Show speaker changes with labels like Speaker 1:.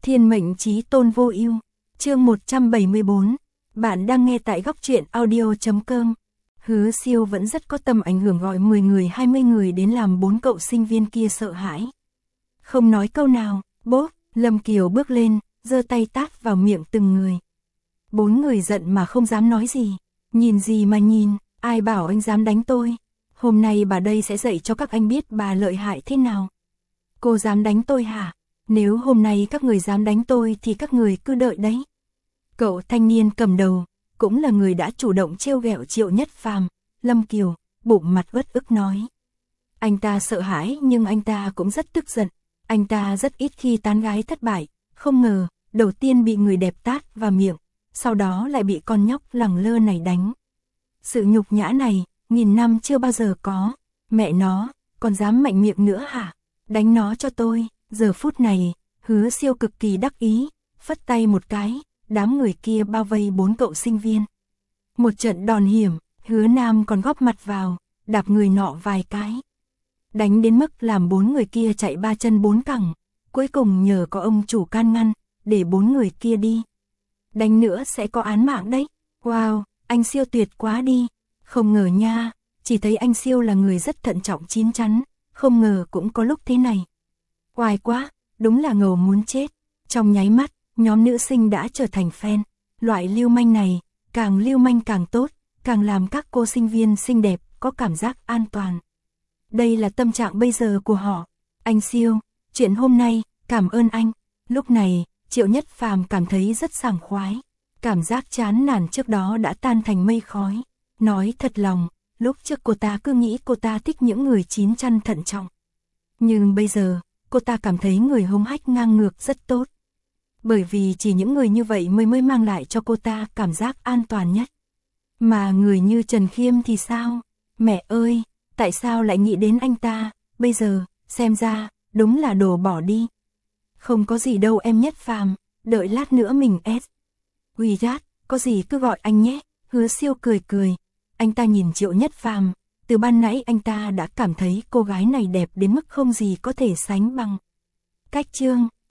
Speaker 1: Thiên mệnh chí tôn vô ưu. Chương 174. Bạn đang nghe tại góc truyện audio.com. Hứa Siêu vẫn rất có tầm ảnh hưởng, gọi 10 người 20 người đến làm 4 cậu sinh viên kia sợ hãi. Không nói câu nào, bốp, Lâm Kiều bước lên, giơ tay tát vào miệng từng người. 4 người giận mà không dám nói gì. Nhìn gì mà nhìn, ai bảo anh dám đánh tôi. Hôm nay bà đây sẽ dạy cho các anh biết bà lợi hại thế nào. Cô dám đánh tôi hả? Nếu hôm nay các người dám đánh tôi thì các người cứ đợi đấy. Cậu thanh niên cầm đầu, cũng là người đã chủ động trêu ghẹo Triệu Nhất Phàm, Lâm Kiều, bụng mặt uất ức nói. Anh ta sợ hãi nhưng anh ta cũng rất tức giận. Anh ta rất ít khi tán gái thất bại, không ngờ, đầu tiên bị người đẹp tát vào miệng, sau đó lại bị con nhóc lẳng lơ này đánh. Sự nhục nhã này, nghìn năm chưa bao giờ có. Mẹ nó, còn dám mạnh miệng nữa hả? Đánh nó cho tôi. Giờ phút này, Hứa Siêu cực kỳ đắc ý, phất tay một cái, đám người kia bao vây 4 cậu sinh viên. Một trận đòn hiểm, Hứa Nam còn góp mặt vào, đạp người nọ vài cái. Đánh đến mức làm 4 người kia chạy 3 chân 4 cẳng, cuối cùng nhờ có ông chủ can ngăn, để 4 người kia đi. Đánh nữa sẽ có án mạng đấy. Wow, anh Siêu tuyệt quá đi. Không ngờ nha, chỉ thấy anh Siêu là người rất thận trọng chín chắn, không ngờ cũng có lúc thế này. Oai quá, đúng là ngầu muốn chết. Trong nháy mắt, nhóm nữ sinh đã trở thành fan. Loại lưu manh này, càng lưu manh càng tốt, càng làm các cô sinh viên xinh đẹp có cảm giác an toàn. Đây là tâm trạng bây giờ của họ. Anh Siêu, chuyện hôm nay, cảm ơn anh. Lúc này, Triệu Nhất Phàm cảm thấy rất sảng khoái. Cảm giác chán nản trước đó đã tan thành mây khói. Nói thật lòng, lúc trước cô ta cứ nghĩ cô ta thích những người chín chắn thận trọng. Nhưng bây giờ, cô ta cảm thấy người hống hách ngang ngược rất tốt. Bởi vì chỉ những người như vậy mới mang lại cho cô ta cảm giác an toàn nhất. Mà người như Trần Khiêm thì sao? Mẹ ơi, tại sao lại nghĩ đến anh ta? Bây giờ, xem ra, đúng là đồ bỏ đi. Không có gì đâu em Nhất Phàm, đợi lát nữa mình ép. Uy rát, có gì cứ gọi anh nhé. Hứa Siêu cười cười. Anh ta nhìn Triệu Nhất Phàm, từ ban nãy anh ta đã cảm thấy cô gái này đẹp đến mức không gì có thể sánh bằng. Cách chương